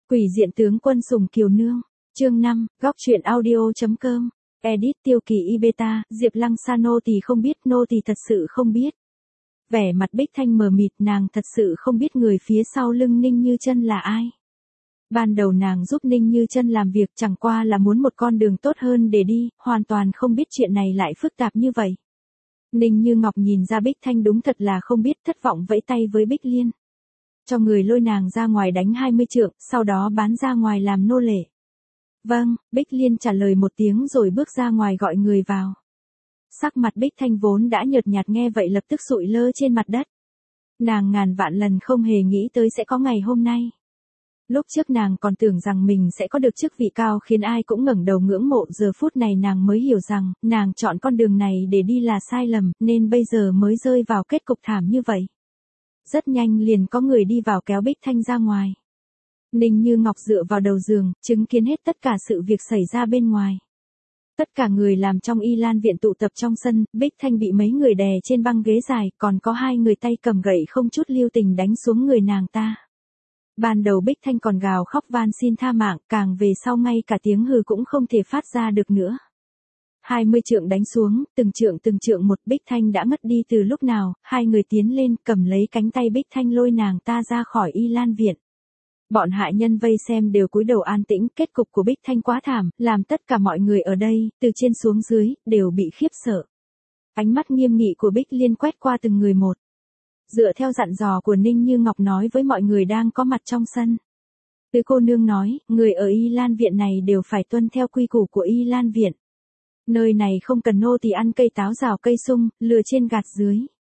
Quỷ diện tướng quân sủng kiều nương. Chương 5, góc truyện audio.com. Edit Tiêu Kỳ Y Beta, Diệp Lăng Sa nô tỳ không biết, nô tỳ thật sự không biết. Vẻ mặt Bích Thanh mờ mịt, nàng thật sự không biết người phía sau lưng Ninh Như Chân là ai. Ban đầu nàng giúp Ninh Như Chân làm việc chẳng qua là muốn một con đường tốt hơn để đi, hoàn toàn không biết chuyện này lại phức tạp như vậy. Ninh Như Ngọc nhìn ra Bích Thanh đúng thật là không biết, thất vọng vẫy tay với Bích Liên. Cho người lôi nàng ra ngoài đánh 20 trượng, sau đó bán ra ngoài làm nô lệ. Vâng, Bích Liên trả lời một tiếng rồi bước ra ngoài gọi người vào. Sắc mặt Bích Thanh vốn đã nhợt nhạt nghe vậy lập tức sụi lơ trên mặt đất. Nàng ngàn vạn lần không hề nghĩ tới sẽ có ngày hôm nay. Lúc trước nàng còn tưởng rằng mình sẽ có được chức vị cao khiến ai cũng ngẩng đầu ngưỡng mộ, giờ phút này nàng mới hiểu rằng, nàng chọn con đường này để đi là sai lầm, nên bây giờ mới rơi vào kết cục thảm như vậy. Rất nhanh liền có người đi vào kéo Bích Thanh ra ngoài. Ninh Như Ngọc dựa vào đầu giường, chứng kiến hết tất cả sự việc xảy ra bên ngoài. Tất cả người làm trong Y Lan viện tụ tập trong sân, Bích Thanh bị mấy người đè trên băng ghế dài, còn có hai người tay cầm gậy không chút lưu tình đánh xuống người nàng ta. Ban đầu Bích Thanh còn gào khóc van xin tha mạng, càng về sau ngay cả tiếng hừ cũng không thể phát ra được nữa. 20 trượng đánh xuống, từng trượng một, Bích Thanh đã ngất đi từ lúc nào, hai người tiến lên cầm lấy cánh tay Bích Thanh lôi nàng ta ra khỏi Y Lan viện. Bọn hạ nhân vây xem đều cúi đầu an tĩnh, kết cục của Bích Thanh quá thảm, làm tất cả mọi người ở đây, từ trên xuống dưới, đều bị khiếp sợ. Ánh mắt nghiêm nghị của Bích Liên quét qua từng người một. Dựa theo dặn dò của Ninh Như Ngọc nói với mọi người đang có mặt trong sân. Tứ cô nương nói, người ở Y Lan viện này đều phải tuân theo quy củ của Y Lan viện. Nơi này không cần nô tỳ ăn cây táo rào cây sung, lừa trên gạt dưới.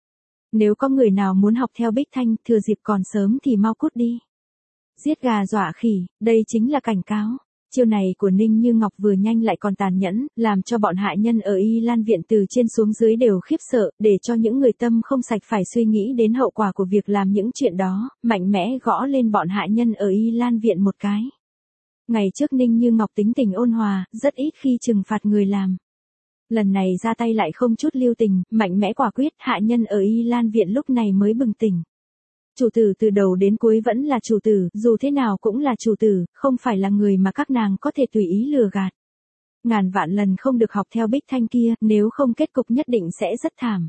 Nếu có người nào muốn học theo Bích Thanh, thừa dịp còn sớm thì mau cút đi. Giết gà dọa khỉ, đây chính là cảnh cáo. Chiêu này của Ninh Như Ngọc vừa nhanh lại còn tàn nhẫn, làm cho bọn hạ nhân ở Y Lan viện từ trên xuống dưới đều khiếp sợ, để cho những người tâm không sạch phải suy nghĩ đến hậu quả của việc làm những chuyện đó, mạnh mẽ gõ lên bọn hạ nhân ở Y Lan viện một cái. Ngày trước Ninh Như Ngọc tính tình ôn hòa, rất ít khi trừng phạt người làm. Lần này ra tay lại không chút lưu tình, mạnh mẽ quả quyết, hạ nhân ở Y Lan viện lúc này mới bừng tỉnh. Chủ tử từ đầu đến cuối vẫn là chủ tử, dù thế nào cũng là chủ tử, không phải là người mà các nàng có thể tùy ý lừa gạt. Ngàn vạn lần không được học theo Bích Thanh kia, nếu không kết cục nhất định sẽ rất thảm.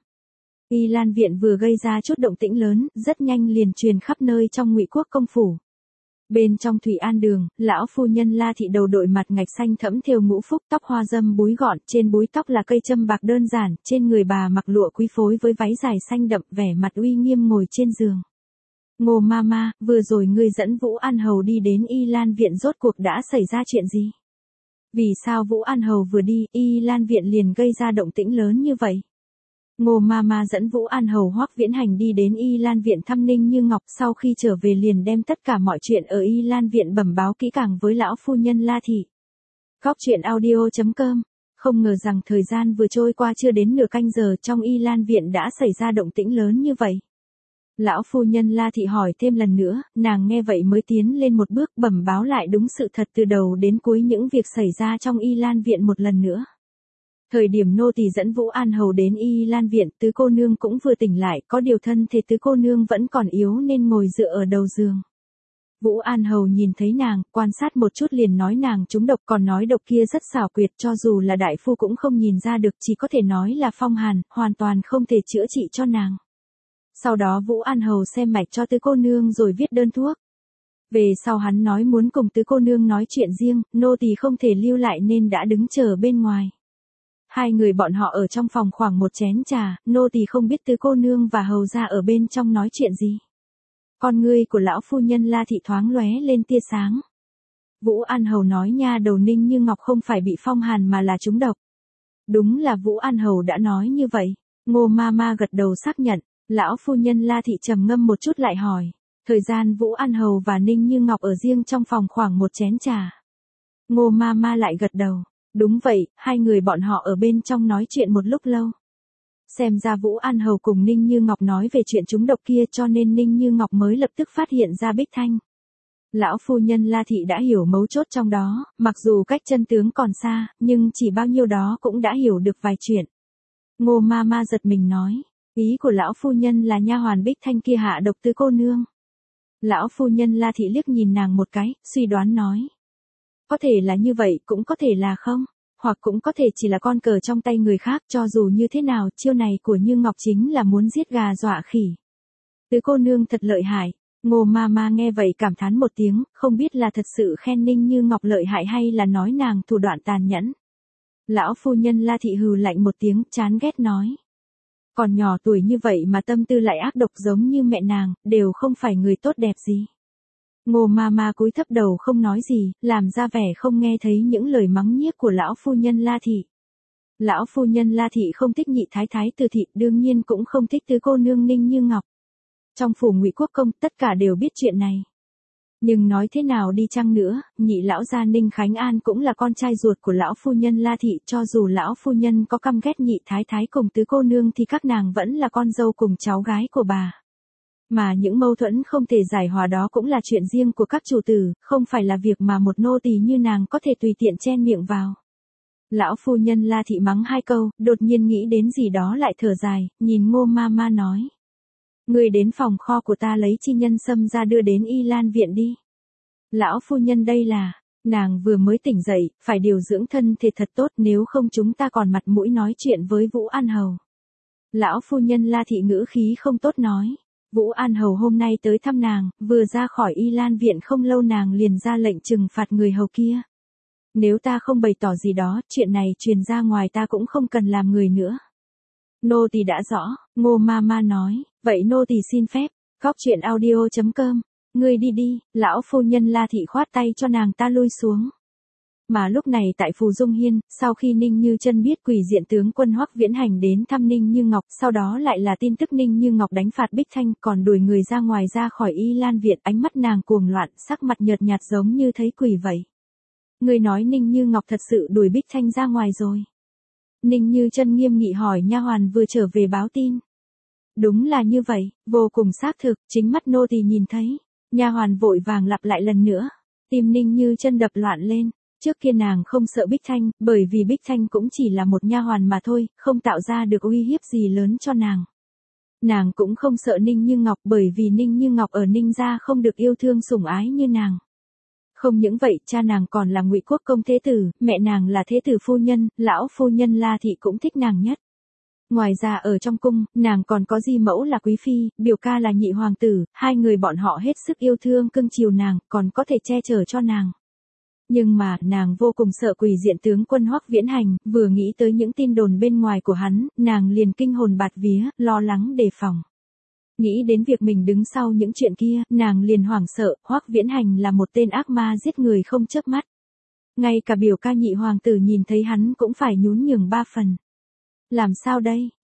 Y Lan viện vừa gây ra chút động tĩnh lớn, rất nhanh liền truyền khắp nơi trong Ngụy Quốc công phủ. Bên trong Thủy An đường, lão phu nhân La thị đầu đội mặt ngạch xanh thẫm thêu ngũ phúc, tóc hoa dâm búi gọn, trên búi tóc là cây châm bạc đơn giản, trên người bà mặc lụa quý phối với váy dài xanh đậm, vẻ mặt uy nghiêm ngồi trên giường. Ngô Mama, vừa rồi ngươi dẫn Vũ An Hầu đi đến Y Lan viện rốt cuộc đã xảy ra chuyện gì? Vì sao Vũ An Hầu vừa đi, Y Lan viện liền gây ra động tĩnh lớn như vậy? Ngô Mama dẫn Vũ An Hầu Hoắc Viễn Hành đi đến Y Lan viện thăm Ninh Như Ngọc, sau khi trở về liền đem tất cả mọi chuyện ở Y Lan viện bẩm báo kỹ càng với lão phu nhân La thị. Góc truyện audio.com. Không ngờ rằng thời gian vừa trôi qua chưa đến nửa canh giờ trong Y Lan viện đã xảy ra động tĩnh lớn như vậy. Lão phu nhân La thị hỏi thêm lần nữa, nàng nghe vậy mới tiến lên một bước bẩm báo lại đúng sự thật từ đầu đến cuối những việc xảy ra trong Y Lan viện một lần nữa. Thời điểm nô tỳ dẫn Vũ An Hầu đến Y Lan viện, tứ cô nương cũng vừa tỉnh lại, có điều thân thể tứ cô nương vẫn còn yếu nên ngồi dựa ở đầu giường. Vũ An Hầu nhìn thấy nàng, quan sát một chút liền nói nàng trúng độc, còn nói độc kia rất xảo quyệt, cho dù là đại phu cũng không nhìn ra được, chỉ có thể nói là phong hàn, hoàn toàn không thể chữa trị cho nàng. Sau đó Vũ An Hầu xem mạch cho tứ cô nương rồi viết đơn thuốc. Về sau hắn nói muốn cùng tứ cô nương nói chuyện riêng, nô tỳ không thể lưu lại nên đã đứng chờ bên ngoài. Hai người bọn họ ở trong phòng khoảng một chén trà, nô tỳ không biết tứ cô nương và hầu gia ở bên trong nói chuyện gì. Con ngươi của lão phu nhân La thị thoáng lóe lên tia sáng. Vũ An Hầu nói nha đầu Ninh Như Ngọc không phải bị phong hàn mà là trúng độc. Đúng là Vũ An Hầu đã nói như vậy. Ngô Mama gật đầu xác nhận. Lão phu nhân La thị trầm ngâm một chút lại hỏi. Thời gian Vũ An Hầu và Ninh Như Ngọc ở riêng trong phòng khoảng một chén trà. Ngô Mama lại gật đầu. Đúng vậy, hai người bọn họ ở bên trong nói chuyện một lúc lâu. Xem ra Vũ An Hầu cùng Ninh Như Ngọc nói về chuyện trúng độc kia cho nên Ninh Như Ngọc mới lập tức phát hiện ra Bích Thanh. Lão phu nhân La thị đã hiểu mấu chốt trong đó, mặc dù cách chân tướng còn xa, nhưng chỉ bao nhiêu đó cũng đã hiểu được vài chuyện. Ngô Mama giật mình nói. Ý của lão phu nhân là nha hoàn Bích Thanh kia hạ độc tứ cô nương. Lão phu nhân La Thị liếc nhìn nàng một cái, suy đoán nói. Có thể là như vậy, cũng có thể là không. Hoặc cũng có thể chỉ là con cờ trong tay người khác, cho dù như thế nào, chiêu này của Như Ngọc chính là muốn giết gà dọa khỉ. Tứ cô nương thật lợi hại. Ngô ma ma nghe vậy cảm thán một tiếng, không biết là thật sự khen Ninh Như Ngọc lợi hại hay là nói nàng thủ đoạn tàn nhẫn. Lão phu nhân La Thị hừ lạnh một tiếng, chán ghét nói. Còn nhỏ tuổi như vậy mà tâm tư lại ác độc giống như mẹ nàng, đều không phải người tốt đẹp gì. Ngô ma ma cúi thấp đầu không nói gì, làm ra vẻ không nghe thấy những lời mắng nhiếc của lão phu nhân La Thị. Lão phu nhân La Thị không thích nhị thái thái Từ Thị, đương nhiên cũng không thích tứ cô nương Ninh Như Ngọc. Trong phủ Ngụy Quốc công tất cả đều biết chuyện này. Nhưng nói thế nào đi chăng nữa, nhị lão gia Ninh Khánh An cũng là con trai ruột của lão phu nhân La Thị, cho dù lão phu nhân có căm ghét nhị thái thái cùng tứ cô nương thì các nàng vẫn là con dâu cùng cháu gái của bà. Mà những mâu thuẫn không thể giải hòa đó cũng là chuyện riêng của các chủ tử, không phải là việc mà một nô tỳ như nàng có thể tùy tiện chen miệng vào. Lão phu nhân La Thị mắng hai câu, đột nhiên nghĩ đến gì đó lại thở dài, nhìn Ngô ma ma nói. Người đến phòng kho của ta lấy chi nhân sâm ra đưa đến Y Lan viện đi. Lão phu nhân đây là, nàng vừa mới tỉnh dậy, phải điều dưỡng thân thể thật tốt nếu không chúng ta còn mặt mũi nói chuyện với Vũ An Hầu. Lão phu nhân La Thị ngữ khí không tốt nói. Vũ An Hầu hôm nay tới thăm nàng, vừa ra khỏi Y Lan viện không lâu nàng liền ra lệnh trừng phạt người hầu kia. Nếu ta không bày tỏ gì đó, chuyện này truyền ra ngoài ta cũng không cần làm người nữa. Nô tỳ đã rõ, Ngô ma ma nói, vậy nô tỳ xin phép, góc chuyện audio.com, ngươi đi đi, lão phu nhân La Thị khoát tay cho nàng ta lui xuống. Mà lúc này tại Phù Dung Hiên, sau khi Ninh Như Chân biết quỷ diện tướng quân Hoắc Viễn Hành đến thăm Ninh Như Ngọc, sau đó lại là tin tức Ninh Như Ngọc đánh phạt Bích Thanh, còn đuổi người ra ngoài ra khỏi Y Lan viện, ánh mắt nàng cuồng loạn, sắc mặt nhợt nhạt giống như thấy quỷ vậy. Người nói Ninh Như Ngọc thật sự đuổi Bích Thanh ra ngoài rồi. Ninh Như Chân nghiêm nghị hỏi nha hoàn vừa trở về báo tin. Đúng là như vậy, vô cùng xác thực, chính mắt nô tỳ nhìn thấy. Nha hoàn vội vàng lặp lại lần nữa. Tim Ninh Như Chân đập loạn lên. Trước kia nàng không sợ Bích Thanh, bởi vì Bích Thanh cũng chỉ là một nha hoàn mà thôi, không tạo ra được uy hiếp gì lớn cho nàng. Nàng cũng không sợ Ninh Như Ngọc bởi vì Ninh Như Ngọc ở Ninh gia không được yêu thương sủng ái như nàng. Không những vậy, cha nàng còn là Ngụy Quốc công thế tử, mẹ nàng là thế tử phu nhân, lão phu nhân La Thị cũng thích nàng nhất. Ngoài ra ở trong cung, nàng còn có di mẫu là quý phi, biểu ca là nhị hoàng tử, hai người bọn họ hết sức yêu thương cưng chiều nàng, còn có thể che chở cho nàng. Nhưng mà, nàng vô cùng sợ quỷ diện tướng quân Hoắc Viễn Hành, vừa nghĩ tới những tin đồn bên ngoài của hắn, nàng liền kinh hồn bạt vía, lo lắng đề phòng. Nghĩ đến việc mình đứng sau những chuyện kia, nàng liền hoảng sợ, Hoắc Viễn Hành là một tên ác ma giết người không chớp mắt. Ngay cả biểu ca nhị hoàng tử nhìn thấy hắn cũng phải nhún nhường ba phần. Làm sao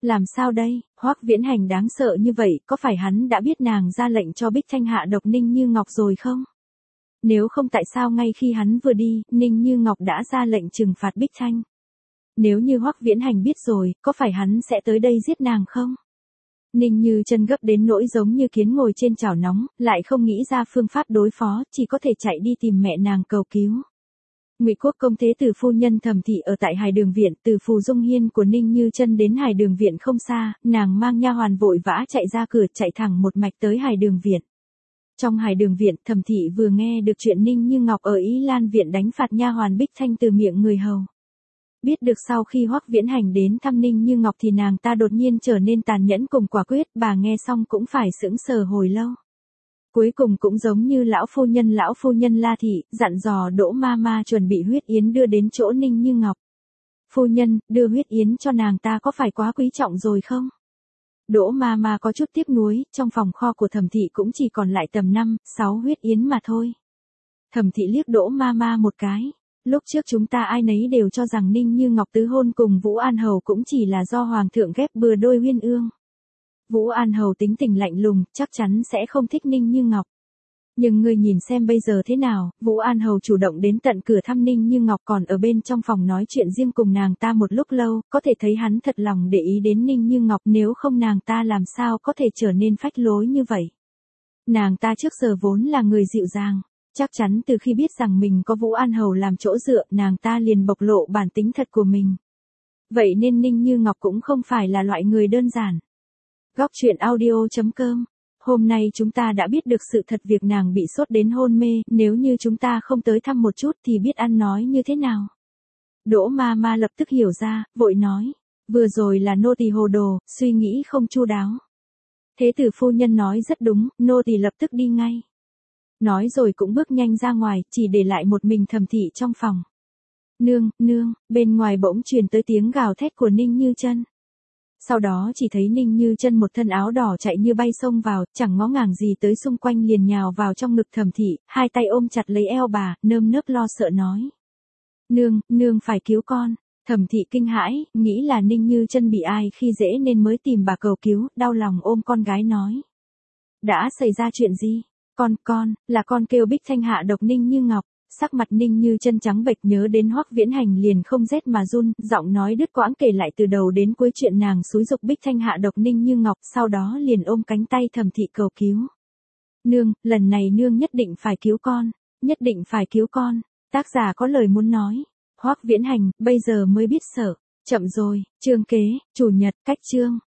đây, Hoắc Viễn Hành đáng sợ như vậy, có phải hắn đã biết nàng ra lệnh cho Bích Thanh hạ độc Ninh Như Ngọc rồi không? Nếu không tại sao ngay khi hắn vừa đi, Ninh Như Ngọc đã ra lệnh trừng phạt Bích Thanh? Nếu như Hoắc Viễn Hành biết rồi, có phải hắn sẽ tới đây giết nàng không? Ninh Như Chân gấp đến nỗi giống như kiến ngồi trên chảo nóng, lại không nghĩ ra phương pháp đối phó, chỉ có thể chạy đi tìm mẹ nàng cầu cứu. Ngụy Quốc công thế tử phu nhân Thẩm Thị ở tại Hải Đường viện, từ Phù Dung Hiên của Ninh Như Chân đến Hải Đường viện không xa, nàng mang nha hoàn vội vã chạy ra cửa, chạy thẳng một mạch tới Hải Đường viện. Trong Hải Đường viện, Thẩm Thị vừa nghe được chuyện Ninh Như Ngọc ở Y Lan viện đánh phạt nha hoàn Bích Thanh từ miệng người hầu. Biết được sau khi Hoắc Viễn Hành đến thăm Ninh Như Ngọc thì nàng ta đột nhiên trở nên tàn nhẫn cùng quả quyết, bà nghe xong cũng phải sững sờ hồi lâu. Cuối cùng cũng giống như lão phu nhân La Thị, dặn dò Đỗ ma ma chuẩn bị huyết yến đưa đến chỗ Ninh Như Ngọc. Phu nhân, đưa huyết yến cho nàng ta có phải quá quý trọng rồi không? Đỗ ma ma có chút tiếc nuối, trong phòng kho của Thẩm Thị cũng chỉ còn lại tầm 5-6 huyết yến mà thôi. Thẩm Thị liếc Đỗ ma ma một cái. Lúc trước chúng ta ai nấy đều cho rằng Ninh Như Ngọc tứ hôn cùng Vũ An Hầu cũng chỉ là do Hoàng thượng ghép bừa đôi uyên ương. Vũ An Hầu tính tình lạnh lùng, chắc chắn sẽ không thích Ninh Như Ngọc. Nhưng ngươi nhìn xem bây giờ thế nào, Vũ An Hầu chủ động đến tận cửa thăm Ninh Như Ngọc còn ở bên trong phòng nói chuyện riêng cùng nàng ta một lúc lâu, có thể thấy hắn thật lòng để ý đến Ninh Như Ngọc, nếu không nàng ta làm sao có thể trở nên phách lối như vậy. Nàng ta trước giờ vốn là người dịu dàng. Chắc chắn từ khi biết rằng mình có Vũ An Hầu làm chỗ dựa, nàng ta liền bộc lộ bản tính thật của mình. Vậy nên Ninh Như Ngọc cũng không phải là loại người đơn giản. Góc chuyện audio.com hôm nay chúng ta đã biết được sự thật việc nàng bị sốt đến hôn mê, nếu như chúng ta không tới thăm một chút thì biết ăn nói như thế nào. Đỗ ma ma lập tức hiểu ra, vội nói, vừa rồi là nô tỳ hồ đồ, suy nghĩ không chu đáo. Thế tử phu nhân nói rất đúng, nô tỳ lập tức đi ngay. Nói rồi cũng bước nhanh ra ngoài, chỉ để lại một mình Thẩm Thị trong phòng. Nương, nương, bên ngoài bỗng truyền tới tiếng gào thét của Ninh Như Chân. Sau đó chỉ thấy Ninh Như Chân một thân áo đỏ chạy như bay xông vào, chẳng ngó ngàng gì tới xung quanh liền nhào vào trong ngực Thẩm Thị, hai tay ôm chặt lấy eo bà, nơm nớp lo sợ nói. Nương, nương phải cứu con. Thẩm Thị kinh hãi, nghĩ là Ninh Như Chân bị ai khi dễ nên mới tìm bà cầu cứu, đau lòng ôm con gái nói. Đã xảy ra chuyện gì? Con, là con kêu Bích Thanh hạ độc Ninh Như Ngọc. Sắc mặt Ninh Như Chân trắng bệch, nhớ đến Hoắc Viễn Hành liền không rét mà run, giọng nói đứt quãng kể lại từ đầu đến cuối chuyện nàng xúi giục Bích Thanh hạ độc Ninh Như Ngọc, sau đó liền ôm cánh tay Thẩm Thị cầu cứu. Nương, lần này nương nhất định phải cứu con, nhất định phải cứu con. Tác giả có lời muốn nói. Hoắc Viễn Hành, bây giờ mới biết sợ. Chậm rồi, chương kế, chủ nhật, cách chương.